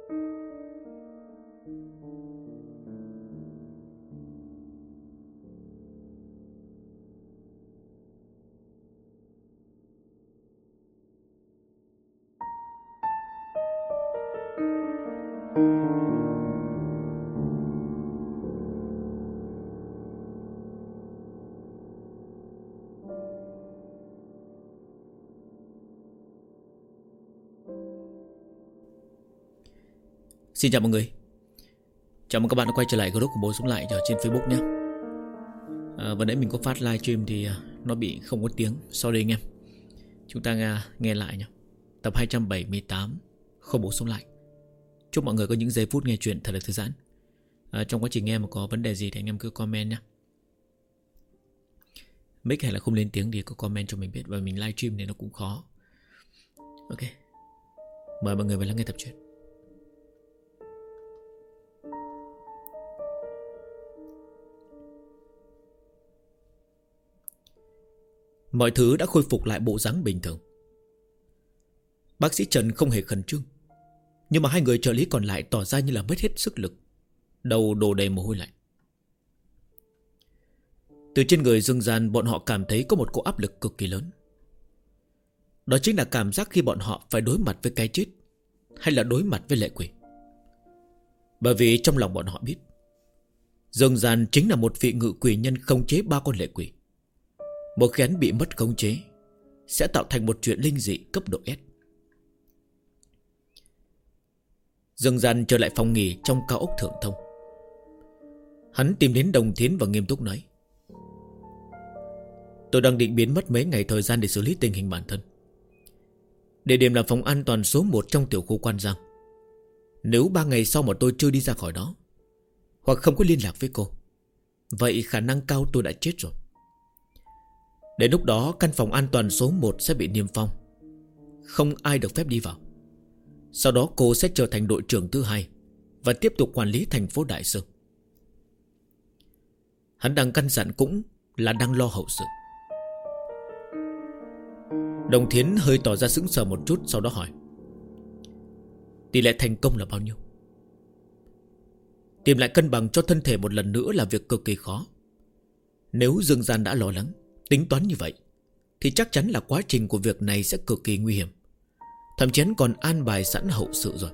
Xin chào mọi người. Chào mừng các bạn đã quay trở lại group của Bố Sống Lại ở trên Facebook nhé. Vừa nãy mình có phát live stream thì nó bị không có tiếng. Sorry anh em. Chúng ta nghe lại nhé. Tập 278 Không Bố Sống Lại. Chúc mọi người có những giây phút nghe chuyện thật là thư giãn. Trong quá trình nghe mà có vấn đề gì thì anh em cứ comment nhé. Mic hay là không lên tiếng thì có comment cho mình biết. Và mình live stream thì nó cũng khó. Ok. Mời mọi người vào lắng nghe tập truyện. Mọi thứ đã khôi phục lại bộ dáng bình thường. Bác sĩ Trần không hề khẩn trương, nhưng mà hai người trợ lý còn lại tỏ ra như là mất hết sức lực, đầu đổ đầy mồ hôi lạnh. Từ trên người Dương Gian, bọn họ cảm thấy có một cỗ áp lực cực kỳ lớn. Đó chính là cảm giác khi bọn họ phải đối mặt với cái chết, hay là đối mặt với lệ quỷ. Bởi vì trong lòng bọn họ biết, Dương Gian chính là một vị ngự quỷ nhân khống chế 3 con lệ quỷ. Một khi hắn bị mất khống chế, sẽ tạo thành một chuyện linh dị cấp độ S. Dương Gian trở lại phòng nghỉ trong cao ốc Thượng Thông. Hắn tìm đến Đồng Thiến và nghiêm túc nói: tôi đang định biến mất mấy ngày thời gian để xử lý tình hình bản thân. Địa điểm là phòng an toàn số 1 trong tiểu khu Quan Giang. Nếu 3 ngày sau mà tôi chưa đi ra khỏi đó, hoặc không có liên lạc với cô, vậy khả năng cao tôi đã chết rồi. Đến lúc đó căn phòng an toàn số 1 sẽ bị niêm phong, không ai được phép đi vào. Sau đó cô sẽ trở thành đội trưởng thứ 2 và tiếp tục quản lý thành phố Đại Sơn. Hắn đang căn dặn cũng là đang lo hậu sự. Đồng Thiến hơi tỏ ra sững sờ một chút, sau đó hỏi: tỷ lệ thành công là bao nhiêu? Tìm lại cân bằng cho thân thể một lần nữa là việc cực kỳ khó. Nếu Dương Gian đã lo lắng, tính toán như vậy, thì chắc chắn là quá trình của việc này sẽ cực kỳ nguy hiểm. Thậm chí còn an bài sẵn hậu sự rồi.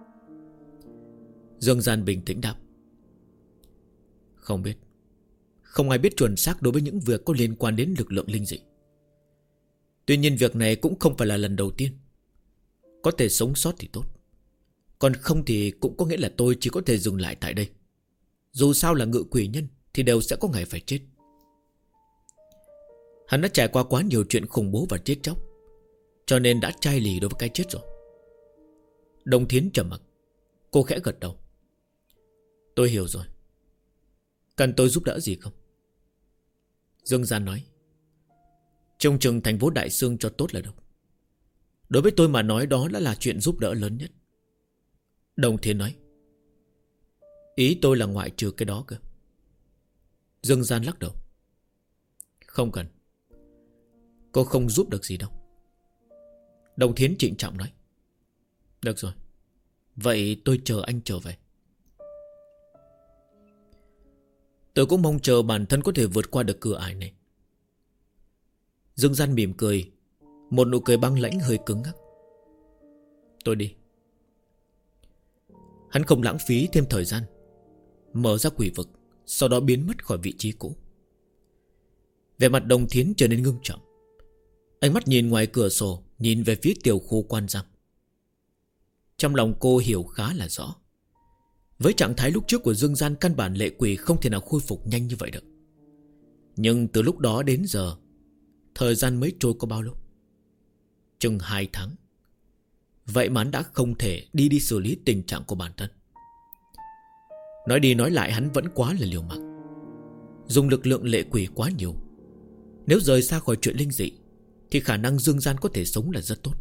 Dương Gian bình tĩnh đáp: không biết. Không ai biết chuẩn xác đối với những việc có liên quan đến lực lượng linh dị. Tuy nhiên việc này cũng không phải là lần đầu tiên. Có thể sống sót thì tốt, còn không thì cũng có nghĩa là tôi chỉ có thể dừng lại tại đây. Dù sao là ngự quỷ nhân thì đều sẽ có ngày phải chết. Hắn đã trải qua quá nhiều chuyện khủng bố và chết chóc, cho nên đã chai lì đối với cái chết rồi. Đồng Thiến trầm mặc. Cô khẽ gật đầu: tôi hiểu rồi. Cần tôi giúp đỡ gì không? Dương Gian nói: trông chừng thành phố Đại Sương cho tốt là được. Đối với tôi mà nói đó đã là chuyện giúp đỡ lớn nhất. Đồng Thiến nói: ý tôi là ngoại trừ cái đó cơ. Dương Gian lắc đầu: không cần. Cô không giúp được gì đâu. Đồng Thiến trịnh trọng nói: được rồi, vậy tôi chờ anh trở về. Tôi cũng mong chờ bản thân có thể vượt qua được cửa ải này. Dương Gian mỉm cười, một nụ cười băng lãnh hơi cứng ngắc. Tôi đi. Hắn không lãng phí thêm thời gian, mở ra quỷ vực, sau đó biến mất khỏi vị trí cũ. Vẻ mặt Đồng Thiến trở nên ngưng trọng. Ánh mắt nhìn ngoài cửa sổ, nhìn về phía tiểu khu Quan Giang. Trong lòng cô hiểu khá là rõ, với trạng thái lúc trước của Dương Gian, căn bản lệ quỷ không thể nào khôi phục nhanh như vậy được. Nhưng từ lúc đó đến giờ, thời gian mới trôi có bao lâu? Chừng 2 tháng. Vậy mà hắn đã không thể đi xử lý tình trạng của bản thân. Nói đi nói lại hắn vẫn quá là liều mạng, dùng lực lượng lệ quỷ quá nhiều. Nếu rời xa khỏi chuyện linh dị thì khả năng Dương Gian có thể sống là rất tốt.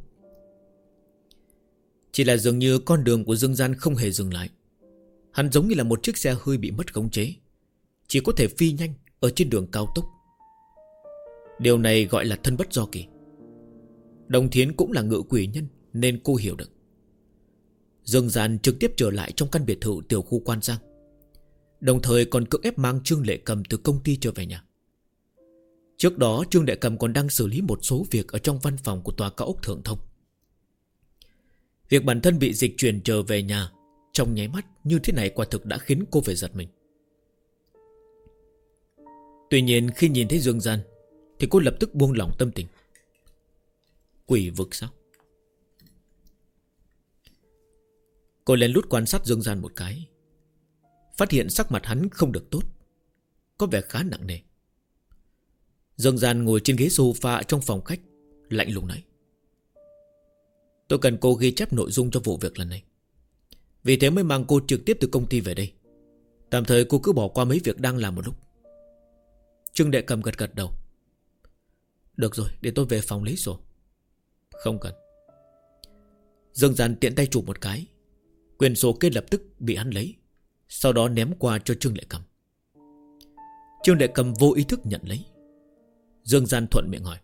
Chỉ là dường như con đường của Dương Gian không hề dừng lại. Hắn giống như là một chiếc xe hơi bị mất khống chế, chỉ có thể phi nhanh ở trên đường cao tốc. Điều này gọi là thân bất do kỳ. Đồng Thiến cũng là ngự quỷ nhân nên cô hiểu được. Dương Gian trực tiếp trở lại trong căn biệt thự tiểu khu Quan Giang, đồng thời còn cưỡng ép mang Trương Lệ Cầm từ công ty trở về nhà. Trước đó Trương Lệ Cầm còn đang xử lý một số việc ở trong văn phòng của tòa cao ốc Thượng Thông. Việc bản thân bị dịch chuyển trở về nhà trong nháy mắt như thế này quả thực đã khiến cô phải giật mình. Tuy nhiên khi nhìn thấy Dương Gian thì cô lập tức buông lỏng tâm tình. Quỷ vực sao? Cô lén lút quan sát Dương Gian một cái, phát hiện sắc mặt hắn không được tốt, có vẻ khá nặng nề. Dương Gian ngồi trên ghế sofa trong phòng khách, lạnh lùng nói: tôi cần cô ghi chép nội dung cho vụ việc lần này, vì thế mới mang cô trực tiếp từ công ty về đây. Tạm thời cô cứ bỏ qua mấy việc đang làm một lúc. Trương Đệ Cầm gật gật đầu. Được rồi, để tôi về phòng lấy sổ. Không cần. Dương Gian tiện tay chụp một cái, quyển sổ kia lập tức bị hắn lấy, sau đó ném qua cho Trương Lệ Cầm. Trương Lệ Cầm vô ý thức nhận lấy. Dương Gian thuận miệng hỏi: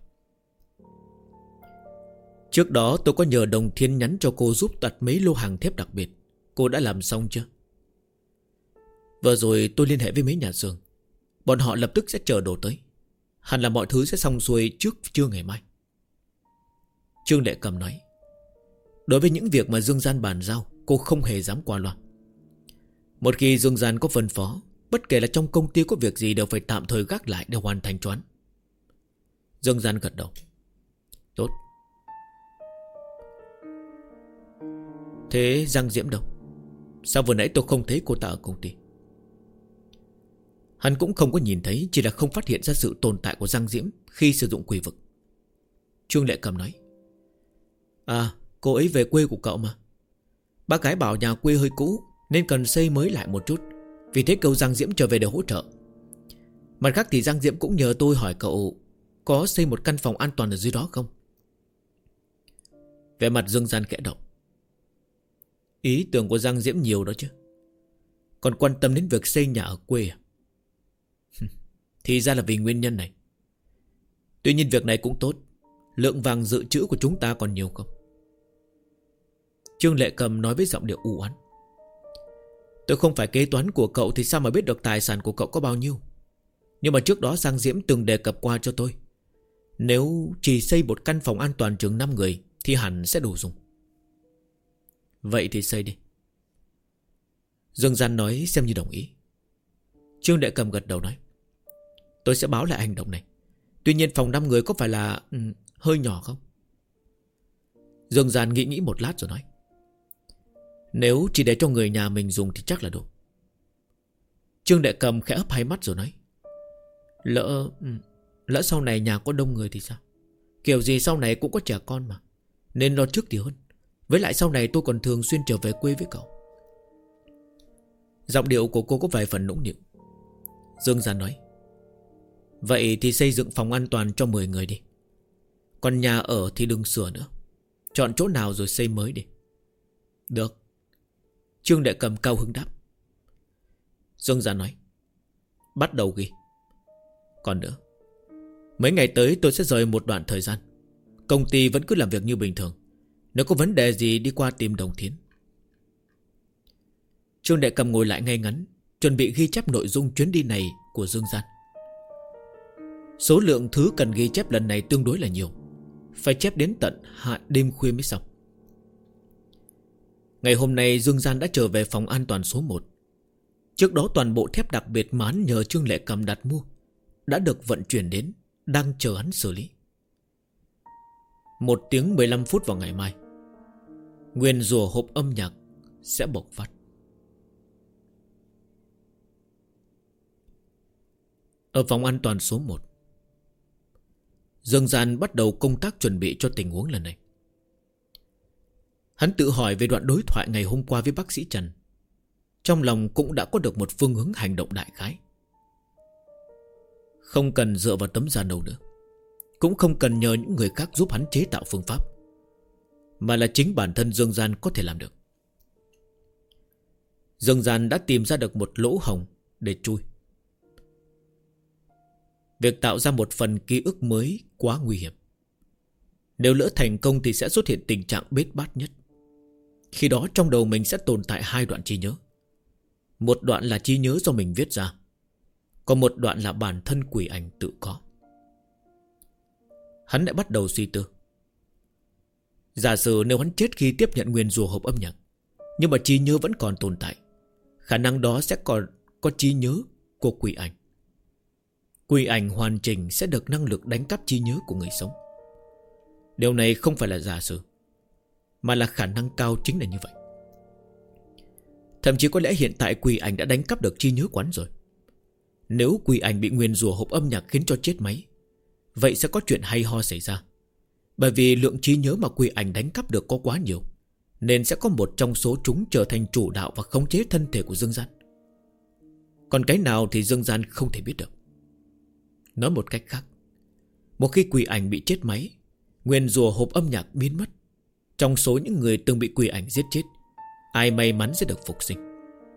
trước đó tôi có nhờ Đồng Thiên nhắn cho cô giúp đặt mấy lô hàng thép đặc biệt, cô đã làm xong chưa? Vừa rồi tôi liên hệ với mấy nhà xưởng, bọn họ lập tức sẽ chờ đồ tới. Hẳn là mọi thứ sẽ xong xuôi trước trưa ngày mai. Trương Lệ Cầm nói. Đối với những việc mà Dương Gian bàn giao, cô không hề dám qua loa. Một khi Dương Gian có phân phó, bất kể là trong công ty có việc gì đều phải tạm thời gác lại để hoàn thành cho hắn. Dương Gian gật đầu. Tốt. Thế Giang Diễm đâu? Sao vừa nãy tôi không thấy cô ta ở công ty? Hắn cũng không có nhìn thấy, chỉ là không phát hiện ra sự tồn tại của Giang Diễm khi sử dụng quỷ vực. Trương Lệ Cầm nói. À, cô ấy về quê của cậu mà. Bác gái bảo nhà quê hơi cũ nên cần xây mới lại một chút, vì thế kêu Giang Diễm trở về để hỗ trợ. Mặt khác thì Giang Diễm cũng nhờ tôi hỏi cậu có xây một căn phòng an toàn ở dưới đó không. Vẻ mặt Dương Gian khẽ động. Ý tưởng của Giang Diễm nhiều đó chứ, còn quan tâm đến việc xây nhà ở quê à? Thì ra là vì nguyên nhân này. Tuy nhiên việc này cũng tốt, lượng vàng dự trữ của chúng ta còn nhiều không? Trương Lệ Cầm nói với giọng điệu u oán. Tôi không phải kế toán của cậu thì sao mà biết được tài sản của cậu có bao nhiêu. Nhưng mà trước đó Giang Diễm từng đề cập qua cho tôi, nếu chỉ xây một căn phòng an toàn chừng 5 người thì hẳn sẽ đủ dùng. Vậy thì xây đi. Dương Gian nói xem như đồng ý. Trương Lệ Cầm gật đầu nói. Tôi sẽ báo lại hành động này. Tuy nhiên phòng 5 người có phải là hơi nhỏ không? Dương Gian nghĩ một lát rồi nói. Nếu chỉ để cho người nhà mình dùng thì chắc là đủ. Trương Lệ Cầm khẽ ấp hai mắt rồi nói. Lỡ sau này nhà có đông người thì sao? Kiểu gì sau này cũng có trẻ con mà, nên lo trước thì hơn. Với lại sau này tôi còn thường xuyên trở về quê với cậu. Giọng điệu của cô có vài phần nũng nịu. Dương Gian nói. Vậy thì xây dựng phòng an toàn cho 10 người đi. Còn nhà ở thì đừng sửa nữa, chọn chỗ nào rồi xây mới đi. Được. Trương Lệ Cầm cao hứng đáp. Dương Gian nói. Bắt đầu ghi. Còn nữa, mấy ngày tới tôi sẽ rời một đoạn thời gian, công ty vẫn cứ làm việc như bình thường. Nếu có vấn đề gì đi qua tìm Đồng Thiến. Trương Lệ Cầm ngồi lại ngay ngắn, chuẩn bị ghi chép nội dung chuyến đi này của Dương Gian. Số lượng thứ cần ghi chép lần này tương đối là nhiều, phải chép đến tận đêm khuya mới xong. Ngày hôm nay Dương Gian đã trở về phòng an toàn số 1. Trước đó toàn bộ thép đặc biệt mà hắn nhờ Trương Lệ Cầm đặt mua đã được vận chuyển đến, đang chờ hắn xử lý. 1 tiếng 15 phút vào ngày mai, nguyên rùa hộp âm nhạc sẽ bộc phát. Ở phòng an toàn số 1, Dương Gian bắt đầu công tác chuẩn bị cho tình huống lần này. Hắn tự hỏi về đoạn đối thoại ngày hôm qua với bác sĩ Trần, trong lòng cũng đã có được một phương hướng hành động đại khái. Không cần dựa vào tấm da đầu nữa, cũng không cần nhờ những người khác giúp hắn chế tạo phương pháp, mà là chính bản thân Dương Gian có thể làm được. Dương Gian đã tìm ra được một lỗ hổng để chui. Việc tạo ra một phần ký ức mới quá nguy hiểm. Nếu lỡ thành công thì sẽ xuất hiện tình trạng bết bát nhất. Khi đó trong đầu mình sẽ tồn tại hai đoạn trí nhớ. Một đoạn là trí nhớ do mình viết ra, còn một đoạn là bản thân quỷ ảnh tự có. Hắn lại bắt đầu suy tư. Giả sử nếu hắn chết khi tiếp nhận nguyền rủa hộp âm nhạc, nhưng mà trí nhớ vẫn còn tồn tại, khả năng đó sẽ còn có trí nhớ của quỷ ảnh. Quỷ ảnh hoàn chỉnh sẽ được năng lực đánh cắp trí nhớ của người sống. Điều này không phải là giả sử, mà là khả năng cao chính là như vậy. Thậm chí có lẽ hiện tại quỷ ảnh đã đánh cắp được trí nhớ quán rồi. Nếu quỷ ảnh bị nguyền rủa hộp âm nhạc khiến cho chết máy, vậy sẽ có chuyện hay ho xảy ra. Bởi vì lượng trí nhớ mà quỷ ảnh đánh cắp được có quá nhiều, nên sẽ có một trong số chúng trở thành chủ đạo và khống chế thân thể của Dương Gian. Còn cái nào thì Dương Gian không thể biết được. Nói một cách khác, một khi quỷ ảnh bị chết máy, nguyền rủa hộp âm nhạc biến mất, trong số những người từng bị quỷ ảnh giết chết, ai may mắn sẽ được phục sinh.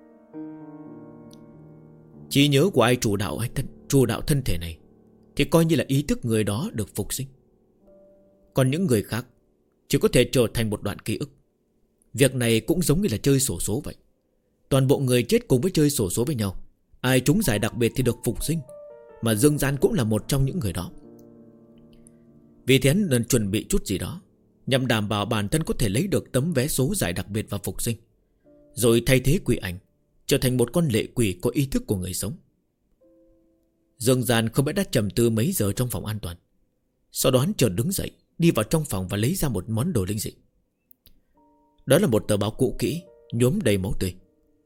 Trí nhớ của ai chủ đạo thân thể này thì coi như là ý thức người đó được phục sinh. Còn những người khác chỉ có thể trở thành một đoạn ký ức. Việc này cũng giống như là chơi xổ số vậy. Toàn bộ người chết cùng với chơi xổ số với nhau, ai trúng giải đặc biệt thì được phục sinh, mà Dương Gian cũng là một trong những người đó. Vì thế hắn nên chuẩn bị chút gì đó nhằm đảm bảo bản thân có thể lấy được tấm vé số giải đặc biệt và phục sinh, rồi thay thế quỷ ảnh trở thành một con lệ quỷ có ý thức của người sống. Dương Gian không biết đã trầm tư mấy giờ trong phòng an toàn. Sau đó hắn chợt đứng dậy, đi vào trong phòng và lấy ra một món đồ linh dị. Đó là một tờ báo cũ kỹ, nhuốm đầy máu tươi.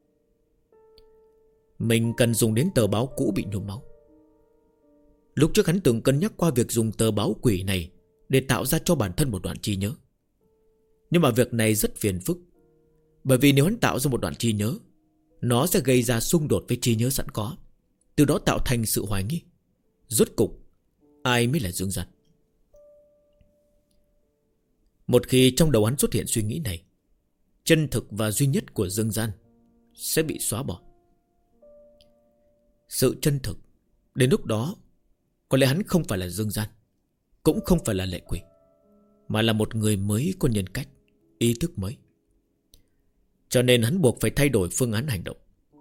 Mình cần dùng đến tờ báo cũ bị nhuốm máu. Lúc trước hắn từng cân nhắc qua việc dùng tờ báo quỷ này để tạo ra cho bản thân một đoạn trí nhớ. Nhưng mà việc này rất phiền phức, bởi vì nếu hắn tạo ra một đoạn trí nhớ, nó sẽ gây ra xung đột với trí nhớ sẵn có, từ đó tạo thành sự hoài nghi. Rốt cục ai mới là Dương Gian? Một khi trong đầu hắn xuất hiện suy nghĩ này, chân thực và duy nhất của Dương Gian sẽ bị xóa bỏ. Sự chân thực, đến lúc đó có lẽ hắn không phải là Dương Gian, cũng không phải là lệ quỷ, mà là một người mới có nhân cách, ý thức mới. Cho nên hắn buộc phải thay đổi phương án hành động.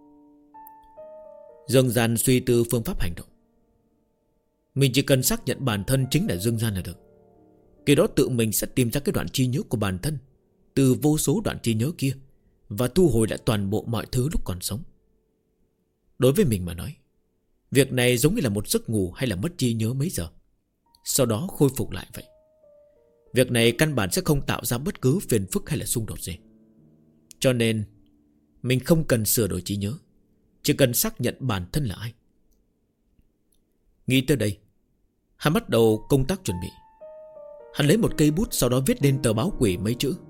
Dương Gian suy tư phương pháp hành động. Mình chỉ cần xác nhận bản thân chính là Dương Gian là được. Khi đó tự mình sẽ tìm ra cái đoạn trí nhớ của bản thân từ vô số đoạn trí nhớ kia, và thu hồi lại toàn bộ mọi thứ lúc còn sống. Đối với mình mà nói, việc này giống như là một giấc ngủ hay là mất trí nhớ mấy giờ, sau đó khôi phục lại vậy. Việc này căn bản sẽ không tạo ra bất cứ phiền phức hay là xung đột gì. Cho nên mình không cần sửa đổi trí nhớ, chỉ cần xác nhận bản thân là ai. Nghĩ tới đây, hắn bắt đầu công tác chuẩn bị. Hắn lấy một cây bút, sau đó viết lên tờ báo quỷ mấy chữ: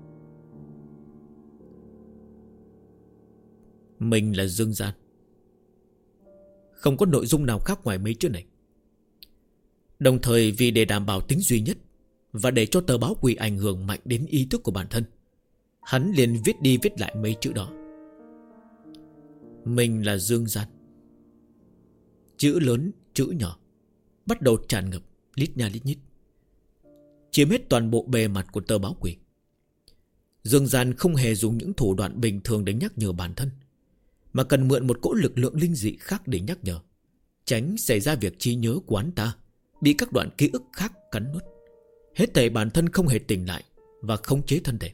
Mình là Dương Gian. Không có nội dung nào khác ngoài mấy chữ này. Đồng thời vì để đảm bảo tính duy nhất và để cho tờ báo quỷ ảnh hưởng mạnh đến ý thức của bản thân, hắn liền viết đi viết lại mấy chữ đó: Mình là Dương Gian. Chữ lớn, chữ nhỏ bắt đầu tràn ngập, lít nha lít nhít, chiếm hết toàn bộ bề mặt của tờ báo quỷ. Dương Gian không hề dùng những thủ đoạn bình thường để nhắc nhở bản thân, mà cần mượn một cỗ lực lượng linh dị khác để nhắc nhở, tránh xảy ra việc trí nhớ của hắn ta bị các đoạn ký ức khác cắn nuốt. Hết thảy bản thân không hề tỉnh lại và khống chế thân thể.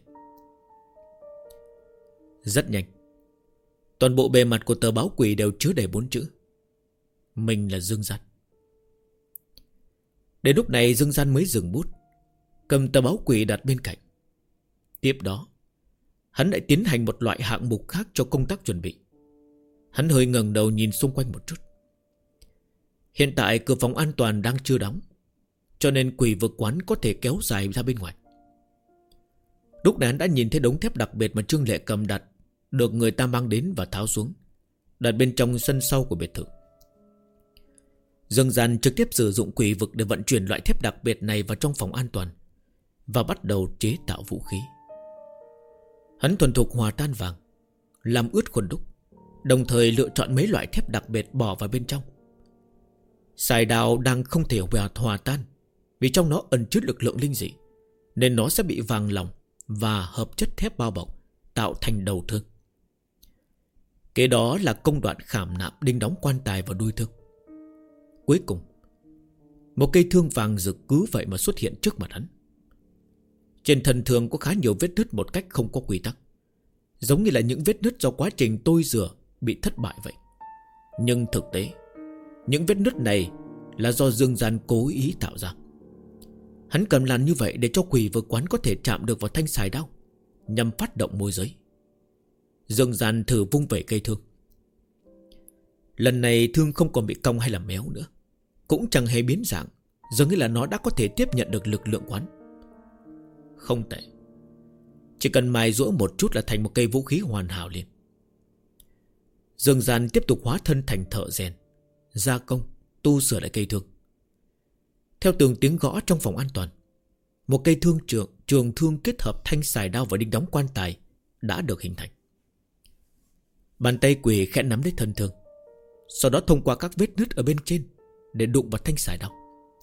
Rất nhanh, toàn bộ bề mặt của tờ báo quỷ đều chứa đầy 4 chữ: Mình là Dương Gian. Đến lúc này Dương Gian mới dừng bút, cầm tờ báo quỷ đặt bên cạnh. Tiếp đó, hắn lại tiến hành một loại hạng mục khác cho công tác chuẩn bị. Hắn hơi ngẩng đầu nhìn xung quanh một chút. Hiện tại cửa phòng an toàn đang chưa đóng, cho nên quỷ vực quán có thể kéo dài ra bên ngoài. Lúc này hắn đã nhìn thấy đống thép đặc biệt mà Trương Lệ cầm đặt, được người ta mang đến và tháo xuống, đặt bên trong sân sau của biệt thự. Dương Gian trực tiếp sử dụng quỷ vực để vận chuyển loại thép đặc biệt này vào trong phòng an toàn và bắt đầu chế tạo vũ khí. Hắn thuần thục hòa tan vàng, làm ướt khuôn đúc, đồng thời lựa chọn mấy loại thép đặc biệt bỏ vào bên trong. Sài đào đang không thể hòa tan, vì trong nó ẩn chứa lực lượng linh dị, nên nó sẽ bị vàng lỏng và hợp chất thép bao bọc, tạo thành đầu thương. Kế đó là công đoạn khảm nạm đinh đóng quan tài vào đuôi thương. Cuối cùng, một cây thương vàng rực cứ vậy mà xuất hiện trước mặt hắn. Trên thân thương có khá nhiều vết nứt một cách không có quy tắc, giống như là những vết nứt do quá trình tôi rửa bị thất bại vậy. Nhưng thực tế, những vết nứt này là do Dương Gian cố ý tạo ra. Hắn cầm làm như vậy để cho quỷ vực quán có thể chạm được vào thanh xài đao, nhằm phát động môi giới. Dương Gian thử vung vẩy cây thương. Lần này thương không còn bị cong hay là méo nữa, cũng chẳng hề biến dạng, dường như là nó đã có thể tiếp nhận được lực lượng quán. Không tệ, chỉ cần mài giũa một chút là thành một cây vũ khí hoàn hảo liền. Dương Gian tiếp tục hóa thân thành thợ rèn, gia công, tu sửa lại cây thương. Theo từng tiếng gõ trong phòng an toàn, một cây thương trường thương kết hợp thanh xài đao và đinh đóng quan tài đã được hình thành. Bàn tay quỷ khẽ nắm lấy thân thương, sau đó thông qua các vết nứt ở bên trên để đụng vào thanh xài đao.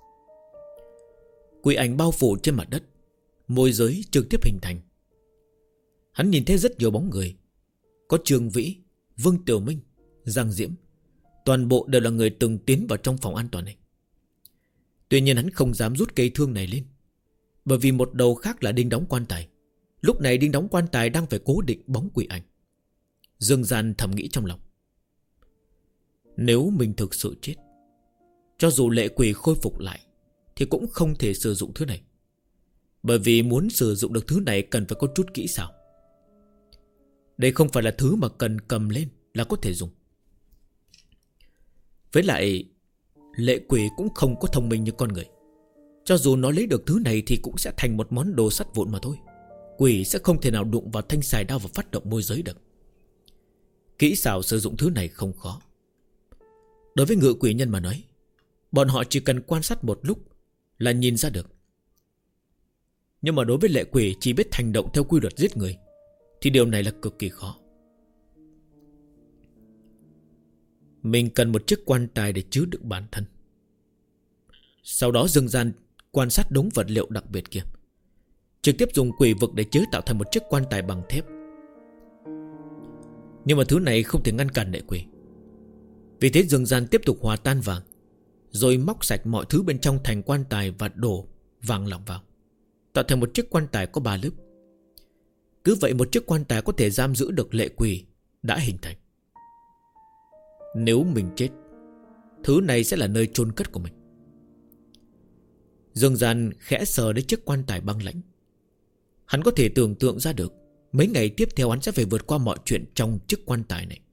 Quỷ ảnh bao phủ trên mặt đất, môi giới trực tiếp hình thành. Hắn nhìn thấy rất nhiều bóng người, có Trương Vĩ, Vương Tiểu Minh, Giang Diễm, toàn bộ đều là người từng tiến vào trong phòng an toàn này. Tuy nhiên hắn không dám rút cây thương này lên, bởi vì một đầu khác là đinh đóng quan tài. Lúc này đinh đóng quan tài đang phải cố định bóng quỷ ảnh. Dương Gian thầm nghĩ trong lòng, nếu mình thực sự chết, cho dù lệ quỷ khôi phục lại thì cũng không thể sử dụng thứ này, bởi vì muốn sử dụng được thứ này cần phải có chút kỹ xảo. Đây không phải là thứ mà cần cầm lên là có thể dùng. Với lại, lệ quỷ cũng không có thông minh như con người. Cho dù nó lấy được thứ này thì cũng sẽ thành một món đồ sắt vụn mà thôi. Quỷ sẽ không thể nào đụng vào thanh xài đao và phát động môi giới được. Kỹ xảo sử dụng thứ này không khó. Đối với ngự quỷ nhân mà nói, bọn họ chỉ cần quan sát một lúc là nhìn ra được. Nhưng mà đối với lệ quỷ chỉ biết hành động theo quy luật giết người thì điều này là cực kỳ khó. Mình cần một chiếc quan tài để chứa đựng bản thân. Sau đó Dương Gian quan sát đống vật liệu đặc biệt kia, trực tiếp dùng quỷ vực để chế tạo thành một chiếc quan tài bằng thép. Nhưng mà thứ này không thể ngăn cản lệ quỷ. Vì thế Dương Gian tiếp tục hòa tan vàng, rồi móc sạch mọi thứ bên trong thành quan tài và đổ vàng lỏng vào, tạo thành một chiếc quan tài có 3 lớp. Cứ vậy một chiếc quan tài có thể giam giữ được lệ quỷ đã hình thành. Nếu mình chết, thứ này sẽ là nơi chôn cất của mình. Dương Gian khẽ sờ đến chiếc quan tài băng lãnh. Hắn có thể tưởng tượng ra được mấy ngày tiếp theo hắn sẽ phải vượt qua mọi chuyện trong chiếc quan tài này.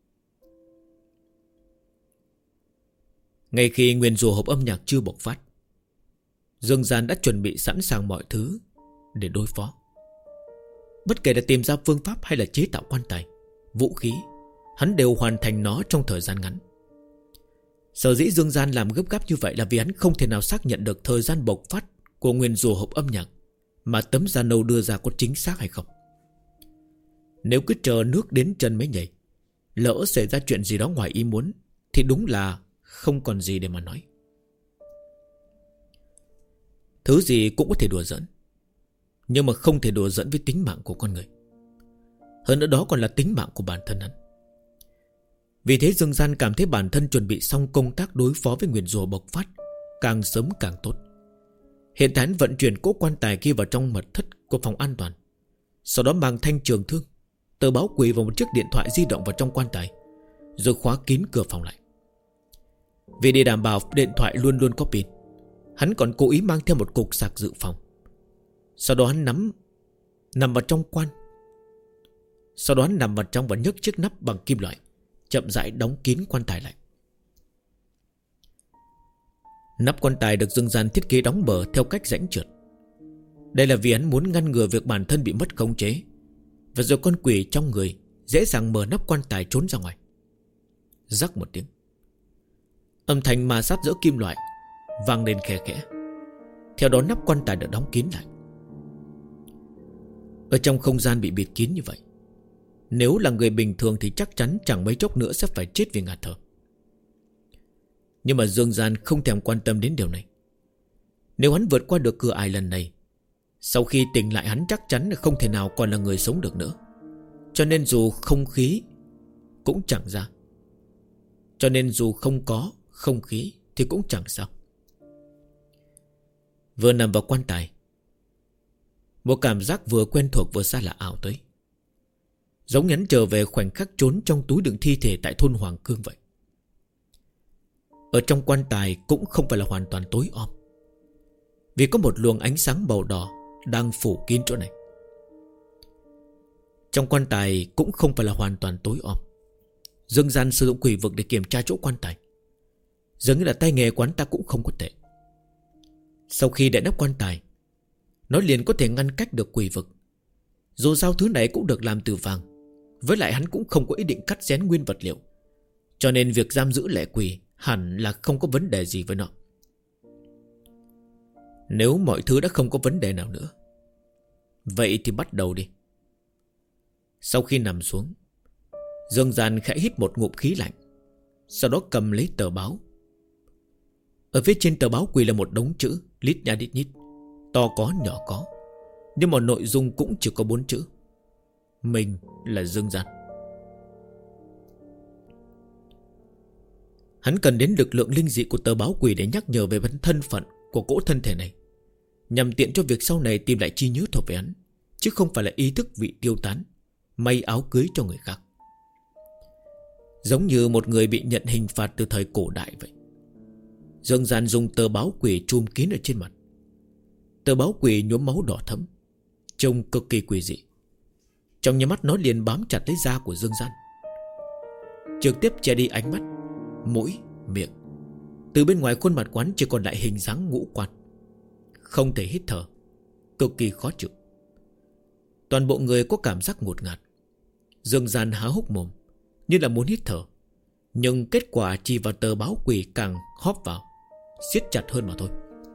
Ngay khi nguyền rủa hộp âm nhạc chưa bộc phát, Dương Gian đã chuẩn bị sẵn sàng mọi thứ để đối phó. Bất kể là tìm ra phương pháp hay là chế tạo quan tài, vũ khí, hắn đều hoàn thành nó trong thời gian ngắn. Sở dĩ Dương Gian làm gấp gáp như vậy là vì hắn không thể nào xác nhận được thời gian bộc phát của nguyền rủa hộp âm nhạc mà tấm da nâu đưa ra có chính xác hay không. Nếu cứ chờ nước đến chân mới nhảy, lỡ xảy ra chuyện gì đó ngoài ý muốn thì đúng là không còn gì để mà nói. Thứ gì cũng có thể đùa giỡn, nhưng mà không thể đùa giỡn với tính mạng của con người. Hơn nữa đó còn là tính mạng của bản thân hắn. Vì thế Dương Gian cảm thấy bản thân chuẩn bị xong công tác đối phó với nguyền rủa bộc phát càng sớm càng tốt. Hiện tại hắn vận chuyển cỗ quan tài kia vào trong mật thất của phòng an toàn, sau đó mang thanh trường thương, tờ báo quỷ và một chiếc điện thoại di động vào trong quan tài, rồi khóa kín cửa phòng lại. Vì để đảm bảo điện thoại luôn luôn có pin, hắn còn cố ý mang theo một cục sạc dự phòng. Sau đó hắn nằm vào trong và nhấc chiếc nắp bằng kim loại, chậm rãi đóng kín quan tài lại. Nắp quan tài được Dương Gian thiết kế đóng bờ theo cách rãnh trượt. Đây là vì hắn muốn ngăn ngừa việc bản thân bị mất khống chế, và rồi con quỷ trong người dễ dàng mở nắp quan tài trốn ra ngoài. Rắc một tiếng, âm thanh ma sát giữa kim loại vang lên khe khẽ. Theo đó nắp quan tài được đóng kín lại. Ở trong không gian bị bịt kín như vậy, nếu là người bình thường thì chắc chắn chẳng mấy chốc nữa sẽ phải chết vì ngạt thở. Nhưng mà Dương Gian không thèm quan tâm đến điều này. Nếu hắn vượt qua được cửa ải lần này, sau khi tỉnh lại hắn chắc chắn không thể nào còn là người sống được nữa. Cho nên dù không khí cũng chẳng ra. Cho nên dù không có không khí thì cũng chẳng sao. Vừa nằm vào quan tài, một cảm giác vừa quen thuộc vừa xa lạ ảo tới, giống nhắn trở về khoảnh khắc trốn trong túi đựng thi thể tại thôn Hoàng Cương vậy. Ở trong quan tài cũng không phải là hoàn toàn tối om, vì có một luồng ánh sáng màu đỏ đang phủ kín chỗ này. Trong quan tài cũng không phải là hoàn toàn tối om. Dương Gian sử dụng quỷ vực để kiểm tra chỗ quan tài, dường như là tay nghề quán ta cũng không có tệ. Sau khi đậy nắp quan tài, nó liền có thể ngăn cách được quỷ vực. Dù sao thứ này cũng được làm từ vàng, với lại hắn cũng không có ý định cắt xén nguyên vật liệu, cho nên việc giam giữ lệ quỷ hẳn là không có vấn đề gì với nó. Nếu mọi thứ đã không có vấn đề nào nữa, vậy thì bắt đầu đi. Sau khi nằm xuống, Dương Gian khẽ hít một ngụm khí lạnh, sau đó cầm lấy tờ báo. Ở phía trên tờ báo quỳ là một đống chữ lít nha lít nhít, to có nhỏ có, nhưng mà nội dung cũng chỉ có 4 chữ: mình là Dương Gian. Hắn cần đến lực lượng linh dị của tờ báo quỷ để nhắc nhở về thân phận của cỗ thân thể này, nhằm tiện cho việc sau này tìm lại trí nhớ thuộc về hắn, chứ không phải là ý thức bị tiêu tán, may áo cưới cho người khác. Giống như một người bị nhận hình phạt từ thời cổ đại vậy. Dương Gian dùng tờ báo quỷ chùm kín ở trên mặt. Tờ báo quỷ nhuốm máu đỏ thẫm, trông cực kỳ quỷ dị. Trong nháy mắt nó liền bám chặt lấy da của Dương Gian, trực tiếp che đi ánh mắt, mũi, miệng. Từ bên ngoài khuôn mặt quán chỉ còn lại hình dáng ngũ quan, không thể hít thở, cực kỳ khó chịu. Toàn bộ người có cảm giác ngột ngạt. Dương Gian há hốc mồm như là muốn hít thở, nhưng kết quả chỉ vào tờ báo quỷ càng hóp vào, siết chặt hơn mà thôi.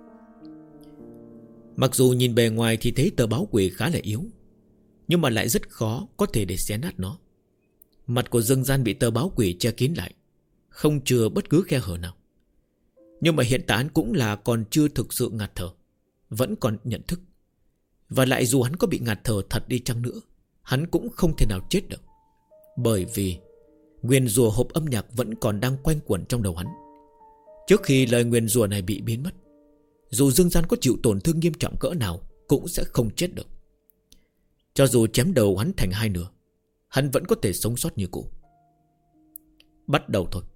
Mặc dù nhìn bề ngoài thì thấy tờ báo quỷ khá là yếu, nhưng mà lại rất khó có thể để xé nát nó. Mặt của Dương Gian bị tờ báo quỷ che kín lại, không chừa bất cứ khe hở nào. Nhưng mà hiện tại hắn cũng là còn chưa thực sự ngạt thở, vẫn còn nhận thức. Và lại dù hắn có bị ngạt thở thật đi chăng nữa, hắn cũng không thể nào chết được, bởi vì nguyền rủa hộp âm nhạc vẫn còn đang quanh quẩn trong đầu hắn. Trước khi lời nguyền rủa này bị biến mất, dù Dương Gian có chịu tổn thương nghiêm trọng cỡ nào cũng sẽ không chết được. Cho dù chém đầu hắn thành hai nửa, hắn vẫn có thể sống sót như cũ. Bắt đầu thôi.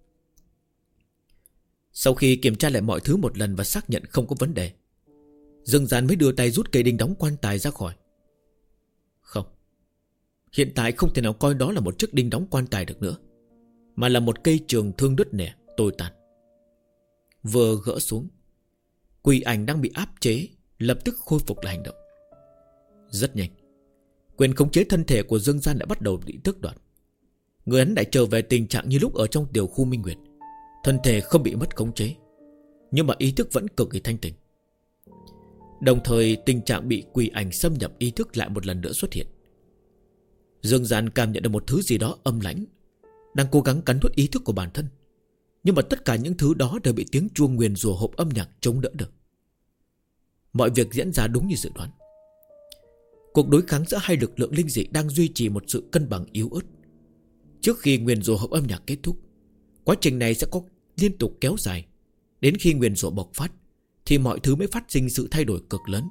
Sau khi kiểm tra lại mọi thứ một lần và xác nhận không có vấn đề, Dương Gian mới đưa tay rút cây đinh đóng quan tài ra khỏi. Không, hiện tại không thể nào coi đó là một chiếc đinh đóng quan tài được nữa, mà là một cây trường thương đứt nẻ tồi tàn. Vừa gỡ xuống, quỷ ảnh đang bị áp chế lập tức khôi phục lại hành động. Rất nhanh, quyền khống chế thân thể của Dương Gian đã bắt đầu bị tước đoạt. Người hắn lại trở về tình trạng như lúc ở trong tiểu khu Minh Nguyệt. Thân thể không bị mất khống chế, nhưng mà ý thức vẫn cực kỳ thanh tỉnh. Đồng thời tình trạng bị quỷ ảnh xâm nhập ý thức lại một lần nữa xuất hiện. Dương Gian cảm nhận được một thứ gì đó âm lãnh đang cố gắng cắn nuốt ý thức của bản thân, nhưng mà tất cả những thứ đó đều bị tiếng chuông nguyền rủa hộp âm nhạc chống đỡ được. Mọi việc diễn ra đúng như dự đoán. Cuộc đối kháng giữa hai lực lượng linh dị đang duy trì một sự cân bằng yếu ớt. Trước khi nguyền rủa hộp âm nhạc kết thúc, quá trình này sẽ có liên tục kéo dài. Đến khi nguyền rủa bộc phát thì mọi thứ mới phát sinh sự thay đổi cực lớn.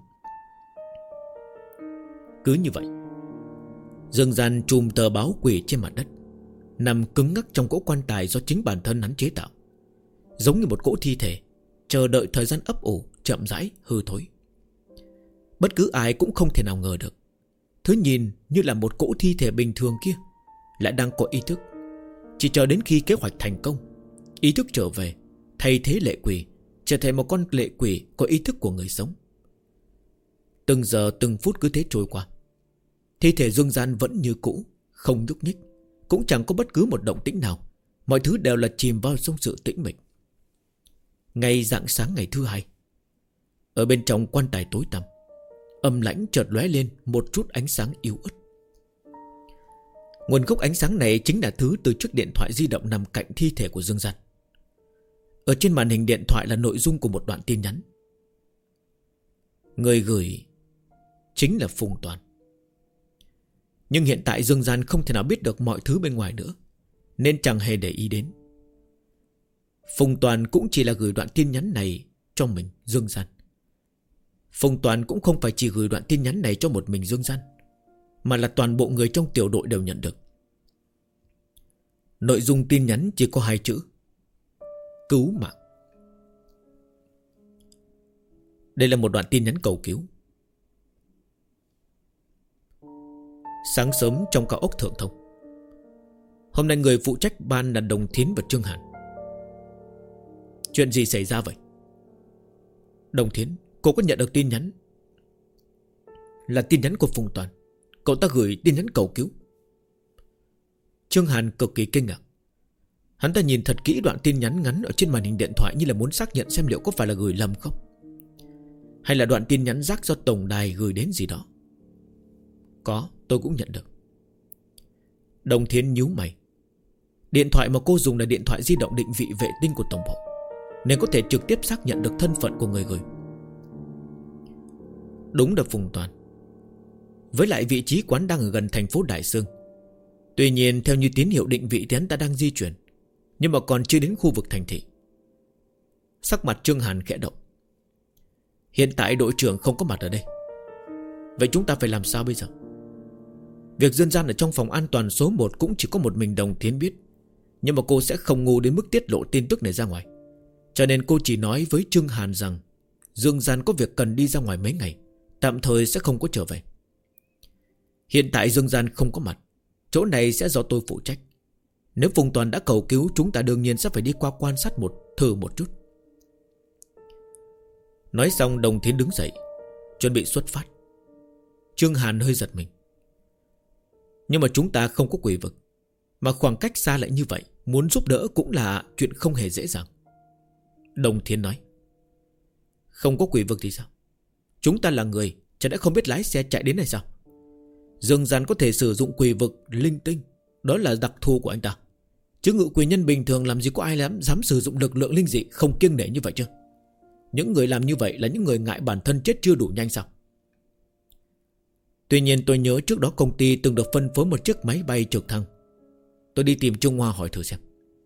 Cứ như vậy, Dương Gian chùm tờ báo quỷ trên mặt đất, nằm cứng ngắc trong cỗ quan tài do chính bản thân hắn chế tạo, giống như một cỗ thi thể, chờ đợi thời gian ấp ủ chậm rãi hư thối. Bất cứ ai cũng không thể nào ngờ được, thứ nhìn như là một cỗ thi thể bình thường kia lại đang có ý thức. Chỉ chờ đến khi kế hoạch thành công, ý thức trở về, thay thế lệ quỷ, trở thành một con lệ quỷ có ý thức của người sống. Từng giờ từng phút cứ thế trôi qua, thi thể Dương Gian vẫn như cũ, không nhúc nhích, cũng chẳng có bất cứ một động tĩnh nào. Mọi thứ đều là chìm vào trong sự tĩnh mịch. Ngày rạng sáng ngày thứ hai, ở bên trong quan tài tối tăm, âm lãnh chợt lóe lên một chút ánh sáng yếu ớt. Nguồn gốc ánh sáng này chính là thứ từ chiếc điện thoại di động nằm cạnh thi thể của Dương Gian. Ở trên màn hình điện thoại là nội dung của một đoạn tin nhắn. Người gửi chính là Phùng Toàn. Nhưng hiện tại Dương Gian không thể nào biết được mọi thứ bên ngoài nữa, nên chẳng hề để ý đến. Phùng Toàn cũng chỉ là gửi đoạn tin nhắn này cho mình, Dương Gian. Phùng Toàn cũng không phải chỉ gửi đoạn tin nhắn này cho một mình Dương Gian, mà là toàn bộ người trong tiểu đội đều nhận được. Nội dung tin nhắn chỉ có 2 chữ: cứu mạng. Đây là một đoạn tin nhắn cầu cứu. Sáng sớm trong cao ốc Thượng Thông. Hôm nay người phụ trách ban là Đồng Thiến và Trương Hàn. Chuyện gì xảy ra vậy? Đồng Thiến, cô có nhận được tin nhắn? Là tin nhắn của Phùng Toàn. Cậu ta gửi tin nhắn cầu cứu. Trương Hàn cực kỳ kinh ngạc. Hắn ta nhìn thật kỹ đoạn tin nhắn ngắn ở trên màn hình điện thoại, như là muốn xác nhận xem liệu có phải là gửi lầm không, hay là đoạn tin nhắn rác do tổng đài gửi đến gì đó. Có, tôi cũng nhận được. Đồng Thiến nhíu mày. Điện thoại mà cô dùng là điện thoại di động định vị vệ tinh của tổng bộ, nên có thể trực tiếp xác nhận được thân phận của người gửi. Đúng là Phùng Toàn. Với lại vị trí quán đang ở gần thành phố Đại Sương. Tuy nhiên theo như tín hiệu định vị thì hắn ta đang di chuyển, nhưng mà còn chưa đến khu vực thành thị. Sắc mặt Trương Hàn khẽ động. Hiện tại đội trưởng không có mặt ở đây. Vậy chúng ta phải làm sao bây giờ? Việc dân gian ở trong phòng an toàn số 1 cũng chỉ có một mình Đồng Thiến biết, nhưng mà cô sẽ không ngu đến mức tiết lộ tin tức này ra ngoài. Cho nên cô chỉ nói với Trương Hàn rằng Dương Gian có việc cần đi ra ngoài mấy ngày, tạm thời sẽ không có trở về. Hiện tại Dương Gian không có mặt, chỗ này sẽ do tôi phụ trách. Nếu Phùng Toàn đã cầu cứu, chúng ta đương nhiên sẽ phải đi qua quan sát thử một chút. Nói xong Đồng Thiến đứng dậy chuẩn bị xuất phát. Trương Hàn hơi giật mình. Nhưng mà chúng ta không có quỷ vực, mà khoảng cách xa lại như vậy, muốn giúp đỡ cũng là chuyện không hề dễ dàng. Đồng Thiến nói. Không có quỷ vực thì sao? Chúng ta là người, chẳng lẽ không biết lái xe chạy đến này sao? Dương Gian có thể sử dụng quỷ vực linh tinh, đó là đặc thù của anh ta. Chứ ngự quỷ nhân bình thường làm gì có ai dám sử dụng lực lượng linh dị không kiêng nể như vậy chứ? Những người làm như vậy là những người ngại bản thân chết chưa đủ nhanh sao? Tuy nhiên tôi nhớ trước đó công ty từng được phân phối một chiếc máy bay trực thăng. Tôi đi tìm Trung Hoa hỏi thử xem.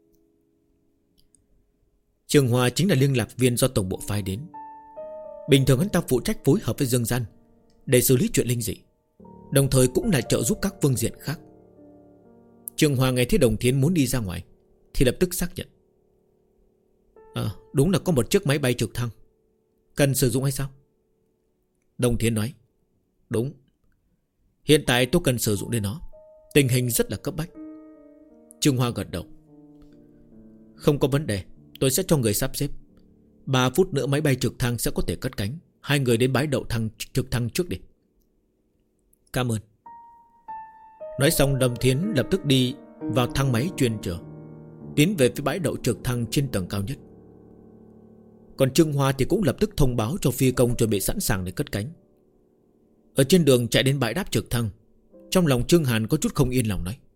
Trường Hoa chính là liên lạc viên do tổng bộ phái đến. Bình thường hắn ta phụ trách phối hợp với Dương Gian để xử lý chuyện linh dị, đồng thời cũng là trợ giúp các phương diện khác. Trường Hoa nghe thấy Đồng Thiến muốn đi ra ngoài thì lập tức xác nhận. Đúng là có một chiếc máy bay trực thăng. Cần sử dụng hay sao? Đồng Thiến nói. Đúng. Hiện tại tôi cần sử dụng đến nó. Tình hình rất là cấp bách. Trương Hoa gật đầu. Không có vấn đề, tôi sẽ cho người sắp xếp. 3 phút nữa máy bay trực thăng sẽ có thể cất cánh. 2 người đến bãi đậu trực thăng trước đi. Cảm ơn. Nói xong Đồng Thiến lập tức đi vào thang máy chuyên chở, tiến về phía bãi đậu trực thăng trên tầng cao nhất. Còn Trương Hoa thì cũng lập tức thông báo cho phi công chuẩn bị sẵn sàng để cất cánh. Ở trên đường chạy đến bãi đáp trực thăng, trong lòng Trương Hàn có chút không yên lòng nói.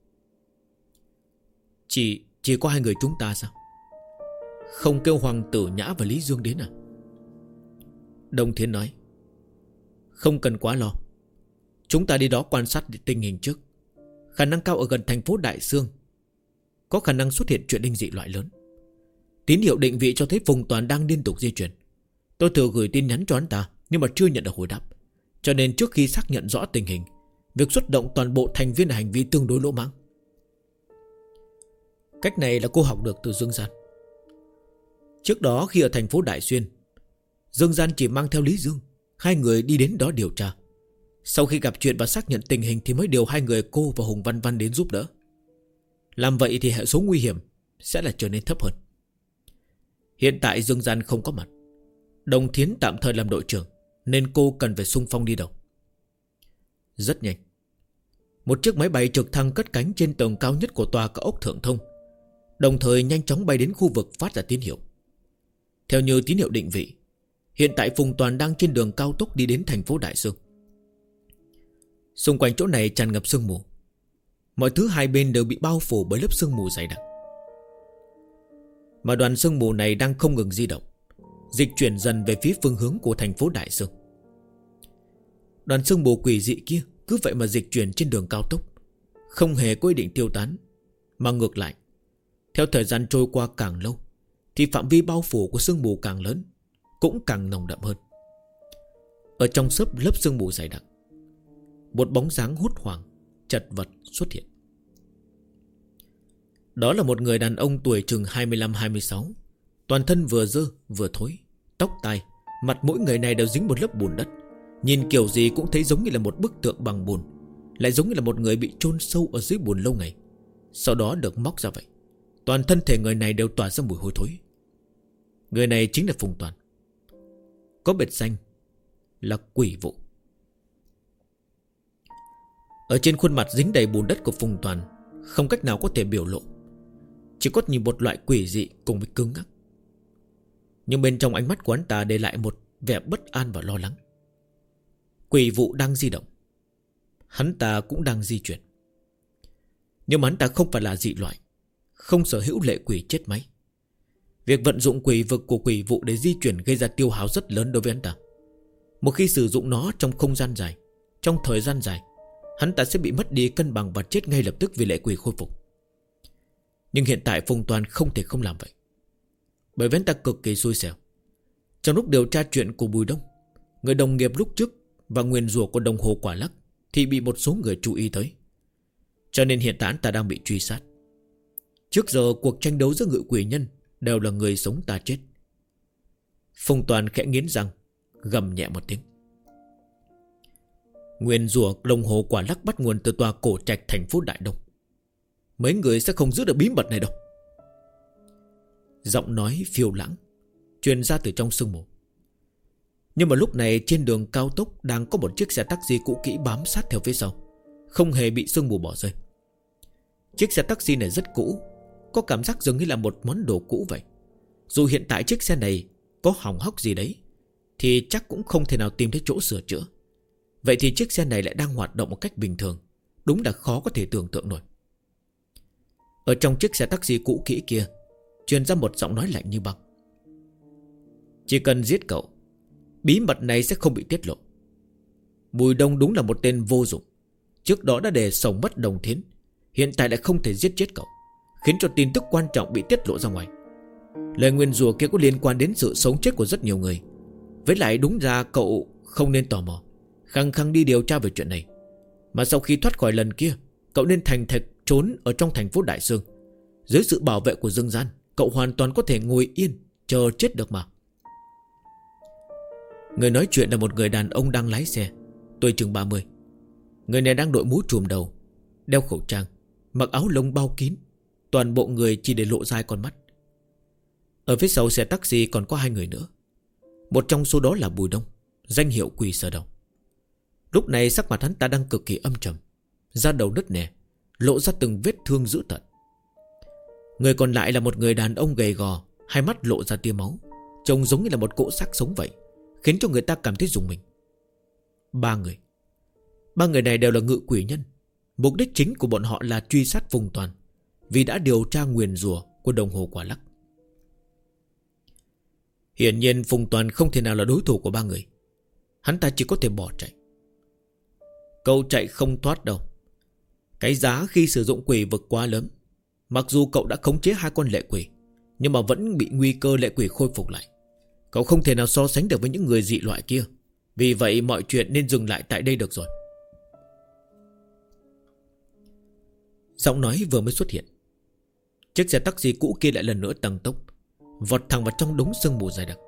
Chỉ có 2 người chúng ta sao? Không kêu Hoàng tử Nhã và Lý Dương đến à? Đồng Thiến nói. Không cần quá lo. Chúng ta đi đó quan sát tình hình trước. Khả năng cao ở gần thành phố Đại Sương có khả năng xuất hiện chuyện linh dị loại lớn. Tín hiệu định vị cho thấy Phùng Toàn đang liên tục di chuyển. Tôi thử gửi tin nhắn cho anh ta, nhưng mà chưa nhận được hồi đáp. Cho nên trước khi xác nhận rõ tình hình, việc xuất động toàn bộ thành viên là hành vi tương đối lỗ mãng. Cách này là cô học được từ Dương Gian. Trước đó khi ở thành phố Đại Xuyên, Dương Gian chỉ mang theo Lý Dương, 2 người đi đến đó điều tra. Sau khi gặp chuyện và xác nhận tình hình thì mới điều 2 người cô và Hùng Văn Văn đến giúp đỡ. Làm vậy thì hệ số nguy hiểm sẽ là trở nên thấp hơn. Hiện tại Dương Gian không có mặt, Đồng Thiến tạm thời làm đội trưởng, nên cô cần phải xung phong đi đầu. Rất nhanh, một chiếc máy bay trực thăng cất cánh trên tầng cao nhất của tòa cao ốc Thượng Thông, đồng thời nhanh chóng bay đến khu vực phát ra tín hiệu. Theo như tín hiệu định vị, hiện tại Phùng Toàn đang trên đường cao tốc đi đến thành phố Đại Sương. Xung quanh chỗ này tràn ngập sương mù. Mọi thứ hai bên đều bị bao phủ bởi lớp sương mù dày đặc. Mà đoàn sương mù này đang không ngừng di động, dịch chuyển dần về phía phương hướng của thành phố Đại Sương. Đoàn sương mù quỷ dị kia cứ vậy mà dịch chuyển trên đường cao tốc, không hề có ý định tiêu tán. Mà ngược lại, theo thời gian trôi qua càng lâu thì phạm vi bao phủ của sương mù càng lớn, cũng càng nồng đậm hơn. Ở trong lớp sương mù dày đặc, một bóng dáng hốt hoảng chật vật xuất hiện. Đó là một người đàn ông tuổi chừng 25-26, toàn thân vừa dơ vừa thối, tóc tai, mặt mỗi người này đều dính một lớp bùn đất. Nhìn kiểu gì cũng thấy giống như là một bức tượng bằng bùn, lại giống như là một người bị chôn sâu ở dưới bùn lâu ngày, sau đó được móc ra vậy. Toàn thân thể người này đều tỏa ra mùi hôi thối. Người này chính là Phùng Toàn, có biệt danh là Quỷ Vụ. Ở trên khuôn mặt dính đầy bùn đất của Phùng Toàn không cách nào có thể biểu lộ, chỉ có nhìn một loại quỷ dị cùng với cứng ngắc. Nhưng bên trong ánh mắt của hắn ta để lại một vẻ bất an và lo lắng. Quỷ Vụ đang di động, hắn ta cũng đang di chuyển. Nhưng mà hắn ta không phải là dị loại, không sở hữu lệ quỷ chết máy. Việc vận dụng quỷ vực của Quỷ Vụ để di chuyển gây ra tiêu hao rất lớn đối với hắn ta. Một khi sử dụng nó trong không gian dài, trong thời gian dài, hắn ta sẽ bị mất đi cân bằng và chết ngay lập tức vì lệ quỷ khôi phục. Nhưng hiện tại Phùng Toàn không thể không làm vậy, bởi vì hắn ta cực kỳ xui xẻo. Trong lúc điều tra chuyện của Bùi Đông, người đồng nghiệp lúc trước và nguyền rủa của đồng hồ Quả Lắc, thì bị một số người chú ý tới. Cho nên hiện tại hắn ta đang bị truy sát. Trước giờ cuộc tranh đấu giữa ngự quỷ nhân đều là người sống ta chết. Phùng Toàn khẽ nghiến răng, gầm nhẹ một tiếng. Nguyền rủa đồng hồ Quả Lắc bắt nguồn từ tòa cổ trạch thành phố Đại Đông. Mấy người sẽ không giữ được bí mật này đâu. Giọng nói phiêu lãng truyền ra từ trong sương mù. Nhưng mà lúc này trên đường cao tốc đang có một chiếc xe taxi cũ kỹ bám sát theo phía sau, không hề bị sương mù bỏ rơi. Chiếc xe taxi này rất cũ, có cảm giác dường như là một món đồ cũ vậy. Dù hiện tại chiếc xe này có hỏng hóc gì đấy thì chắc cũng không thể nào tìm thấy chỗ sửa chữa. Vậy thì chiếc xe này lại đang hoạt động một cách bình thường, đúng là khó có thể tưởng tượng nổi. Ở trong chiếc xe taxi cũ kỹ kia truyền ra một giọng nói lạnh như băng. Chỉ cần giết cậu, bí mật này sẽ không bị tiết lộ. Bùi Đông đúng là một tên vô dụng, trước đó đã để sống mất Đồng Thiến, hiện tại lại không thể giết chết cậu, khiến cho tin tức quan trọng bị tiết lộ ra ngoài. Lời nguyền rủa kia có liên quan đến sự sống chết của rất nhiều người. Với lại đúng ra cậu không nên tò mò, khăng khăng đi điều tra về chuyện này. Mà sau khi thoát khỏi lần kia, cậu nên thành thật trốn ở trong thành phố Đại Sương. Dưới sự bảo vệ của Dương Gian, cậu hoàn toàn có thể ngồi yên chờ chết được mà. Người nói chuyện là một người đàn ông đang lái xe, tuổi chừng 30. Người này đang đội mũ trùm đầu, đeo khẩu trang, mặc áo lông bao kín, toàn bộ người chỉ để lộ ra hai con mắt. Ở phía sau xe taxi còn có hai người nữa. Một trong số đó là Bùi Đông, danh hiệu Quỷ Sờ Đầu. Lúc này sắc mặt hắn ta đang cực kỳ âm trầm, da đầu nứt nẻ, lộ ra từng vết thương dữ tợn. Người còn lại là một người đàn ông gầy gò, hai mắt lộ ra tia máu, trông giống như là một cỗ xác sống vậy, khiến cho người ta cảm thấy rùng mình. Ba người này đều là ngự quỷ nhân. Mục đích chính của bọn họ là truy sát Phùng Toàn, vì đã điều tra nguyền rủa của đồng hồ Quả Lắc. Hiển nhiên Phùng Toàn không thể nào là đối thủ của ba người. Hắn ta chỉ có thể bỏ chạy. Cậu chạy không thoát đâu. Cái giá khi sử dụng quỷ vực quá lớn. Mặc dù cậu đã khống chế hai con lệ quỷ, nhưng mà vẫn bị nguy cơ lệ quỷ khôi phục lại. Cậu không thể nào so sánh được với những người dị loại kia. Vì vậy mọi chuyện nên dừng lại tại đây được rồi. Giọng nói vừa mới xuất hiện, chiếc xe taxi cũ kia lại lần nữa tăng tốc, vọt thẳng vào trong đống sương mù dày đặc.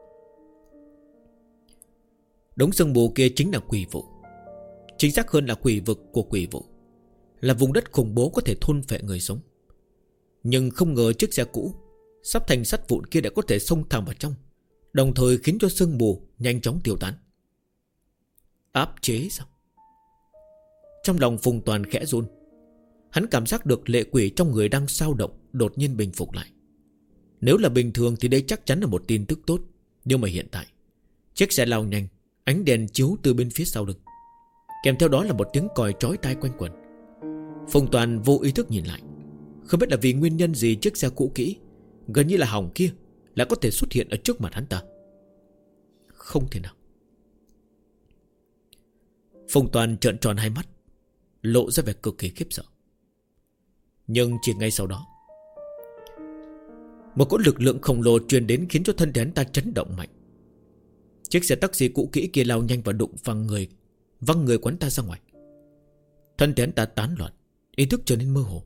Đống sương mù kia chính là Quỷ Vụ. Chính xác hơn là quỷ vực của Quỷ Vụ, là vùng đất khủng bố có thể thôn phệ người sống. Nhưng không ngờ chiếc xe cũ sắp thành sắt vụn kia đã có thể xông thẳng vào trong, đồng thời khiến cho sương mù nhanh chóng tiêu tán. Áp chế sao? Trong lòng Phùng Toàn khẽ run. Hắn cảm giác được lệ quỷ trong người đang xao động đột nhiên bình phục lại. Nếu là bình thường thì đây chắc chắn là một tin tức tốt. Nhưng mà hiện tại, chiếc xe lao nhanh, ánh đèn chiếu từ bên phía sau lưng, kèm theo đó là một tiếng còi chói tai quanh quẩn. Phùng Toàn vô ý thức nhìn lại. Không biết là vì nguyên nhân gì chiếc xe cũ kỹ gần như là hỏng kia lại có thể xuất hiện ở trước mặt hắn ta. Không thể nào. Phùng Toàn trợn tròn hai mắt, lộ ra vẻ cực kỳ khiếp sợ. Nhưng chỉ ngay sau đó, một cỗ lực lượng khổng lồ truyền đến khiến cho thân thể hắn ta chấn động mạnh. Chiếc xe taxi cũ kỹ kia lao nhanh và đụng văng người của hắn ta ra ngoài. Thân thể hắn ta tán loạn, ý thức trở nên mơ hồ.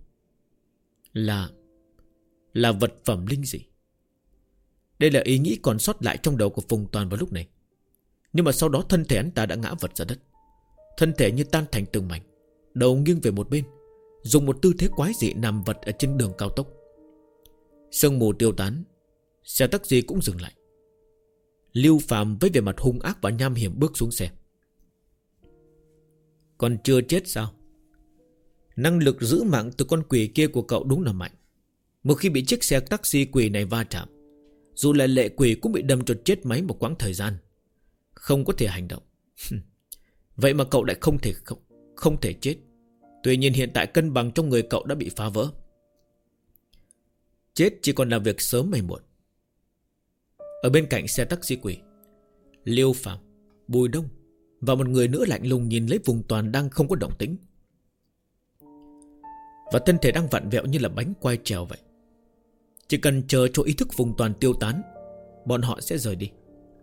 Là vật phẩm linh dị. Đây là ý nghĩ còn sót lại trong đầu của Phùng Toàn vào lúc này. Nhưng mà sau đó thân thể hắn ta đã ngã vật ra đất. Thân thể như tan thành từng mảnh, đầu nghiêng về một bên, dùng một tư thế quái dị nằm vật ở trên đường cao tốc. Sương mù tiêu tán, xe taxi cũng dừng lại. Lưu Phàm với vẻ mặt hung ác và nham hiểm bước xuống xe. Còn chưa chết sao? Năng lực giữ mạng từ con quỷ kia của cậu đúng là mạnh. Một khi bị chiếc xe taxi quỷ này va chạm, dù là lệ quỷ cũng bị đâm cho chết máy một quãng thời gian, không có thể hành động. Vậy mà cậu lại không thể chết. Tuy nhiên hiện tại cân bằng trong người cậu đã bị phá vỡ. Chết chỉ còn là việc sớm hay muộn. Ở bên cạnh xe taxi quỷ, Liêu Phạm, Bùi Đông và một người nữa lạnh lùng nhìn lấy Phùng Toàn đang không có động tĩnh, và thân thể đang vặn vẹo như là bánh quay trèo vậy. Chỉ cần chờ cho ý thức Phùng Toàn tiêu tán, bọn họ sẽ rời đi.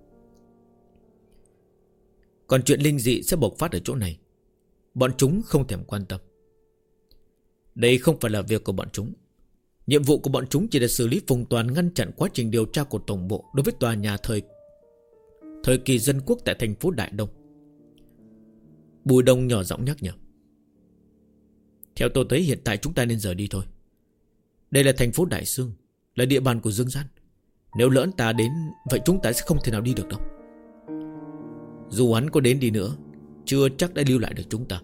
Còn chuyện linh dị sẽ bộc phát ở chỗ này, bọn chúng không thèm quan tâm. Đây không phải là việc của bọn chúng. Nhiệm vụ của bọn chúng chỉ là xử lý Phùng Toàn, ngăn chặn quá trình điều tra của tổng bộ đối với tòa nhà thời kỳ dân quốc tại thành phố Đại Đông. Bùi Đông nhỏ giọng nhắc nhở. Theo tôi thấy hiện tại chúng ta nên rời đi thôi. Đây là thành phố Đại Sương, là địa bàn của Dương Gian. Nếu lỡ ta đến, vậy chúng ta sẽ không thể nào đi được đâu. Dù hắn có đến đi nữa, chưa chắc đã lưu lại được chúng ta.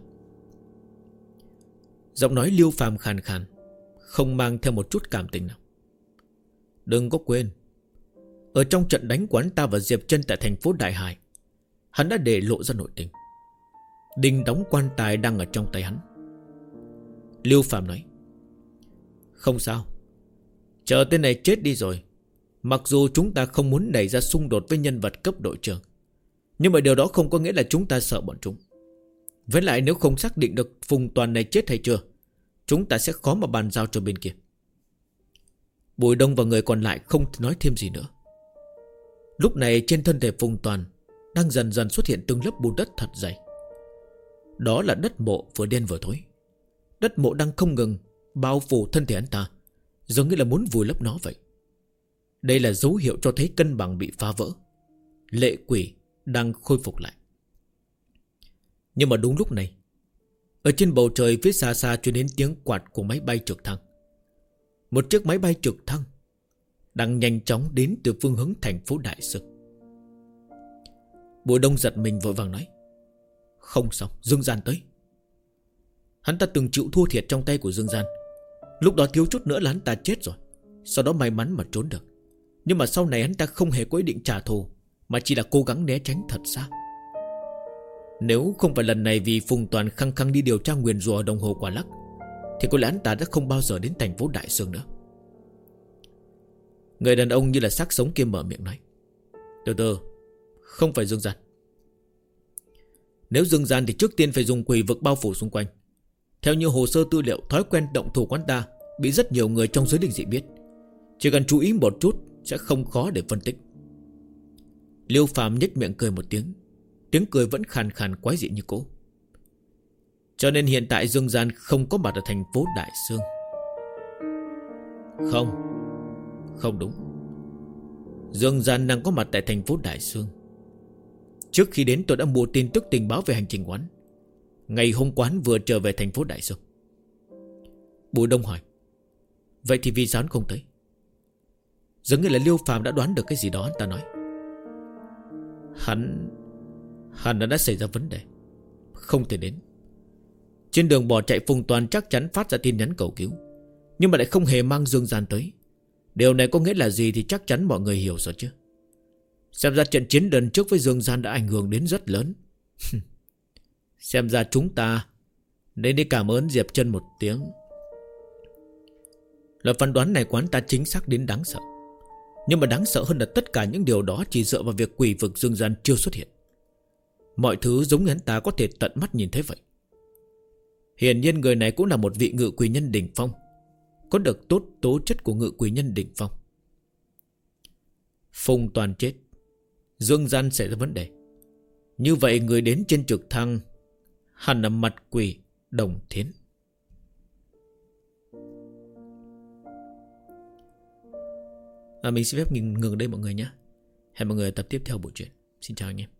Giọng nói Liêu Phàm khàn khàn, không mang theo một chút cảm tình nào. Đừng có quên, ở trong trận đánh của hắn ta và Diệp Chân tại thành phố Đại Hải, hắn đã để lộ ra nội tình. Đinh đóng quan tài đang ở trong tay hắn. Liêu Phàm nói. Không sao, chờ tên này chết đi rồi, mặc dù chúng ta không muốn đẩy ra xung đột với nhân vật cấp đội trưởng, nhưng mà điều đó không có nghĩa là chúng ta sợ bọn chúng. Với lại nếu không xác định được Phùng Toàn này chết hay chưa, chúng ta sẽ khó mà bàn giao cho bên kia. Bùi Đông và người còn lại không nói thêm gì nữa. Lúc này trên thân thể Phùng Toàn đang dần dần xuất hiện từng lớp bùn đất thật dày. Đó là đất mộ vừa đen vừa thối. Đất mộ đang không ngừng bao phủ thân thể anh ta, giống như là muốn vùi lấp nó vậy. Đây là dấu hiệu cho thấy cân bằng bị phá vỡ. Lệ quỷ đang khôi phục lại. Nhưng mà đúng lúc này, ở trên bầu trời phía xa xa truyền đến tiếng quạt của máy bay trực thăng. Một chiếc máy bay trực thăng đang nhanh chóng đến từ phương hướng thành phố Đại Sương. Bùi Đông giật mình vội vàng nói. Không xong, Dương Gian tới. Hắn ta từng chịu thua thiệt trong tay của Dương Gian. Lúc đó thiếu chút nữa là hắn ta chết rồi. Sau đó may mắn mà trốn được. Nhưng mà sau này hắn ta không hề có ý định trả thù, mà chỉ là cố gắng né tránh thật xa. Nếu không phải lần này vì Phùng Toàn khăng khăng đi điều tra nguyền rủa đồng hồ Quả Lắc, thì có lẽ hắn ta đã không bao giờ đến thành phố Đại Sương nữa. Người đàn ông như là xác sống kia mở miệng nói. Từ từ, không phải Dương Gian. Nếu Dương Gian thì trước tiên phải dùng quỷ vực bao phủ xung quanh. Theo như hồ sơ tư liệu, thói quen động thủ quán ta bị rất nhiều người trong giới linh dị biết. Chỉ cần chú ý một chút sẽ không khó để phân tích. Liêu Phàm nhếch miệng cười một tiếng. Tiếng cười vẫn khàn khàn quái dị như cũ. Cho nên hiện tại Dương Gian không có mặt ở thành phố Đại Sương. Không đúng. Dương Gian đang có mặt tại thành phố Đại Sương. Trước khi đến tôi đã mua tin tức tình báo về hành trình quán. Ngày hôm quán vừa trở về thành phố Đại Sương. Bùi Đông hỏi. Vậy thì vì sao không tới? Giống như là Liêu Phàm đã đoán được cái gì đó, anh ta nói. Hắn đã xảy ra vấn đề, không thể đến. Trên đường bỏ chạy, Phùng Toàn chắc chắn phát ra tin nhắn cầu cứu, nhưng mà lại không hề mang Dương Gian tới. Điều này có nghĩa là gì thì chắc chắn mọi người hiểu rồi chứ. Xem ra trận chiến lần trước với Dương Gian đã ảnh hưởng đến rất lớn. Xem ra chúng ta nên đi cảm ơn Diệp Chân một tiếng. Lời phán đoán này quán ta chính xác đến đáng sợ. Nhưng mà đáng sợ hơn là tất cả những điều đó chỉ dựa vào việc quỷ vực Dương Gian chưa xuất hiện. Mọi thứ giống như hắn ta có thể tận mắt nhìn thấy vậy. Hiển nhiên người này cũng là một vị ngự quỷ nhân đỉnh phong, có được tốt tố chất của ngự quỷ nhân đỉnh phong. Phùng Toàn chết, Dương gian xảy ra vấn đề. Như vậy người đến trên trực thăng hẳn là mặt quỷ Đồng Thiến. Mình xin phép ngừng đây mọi người nhé. Hẹn mọi người tập tiếp theo bộ truyện. Xin chào anh em.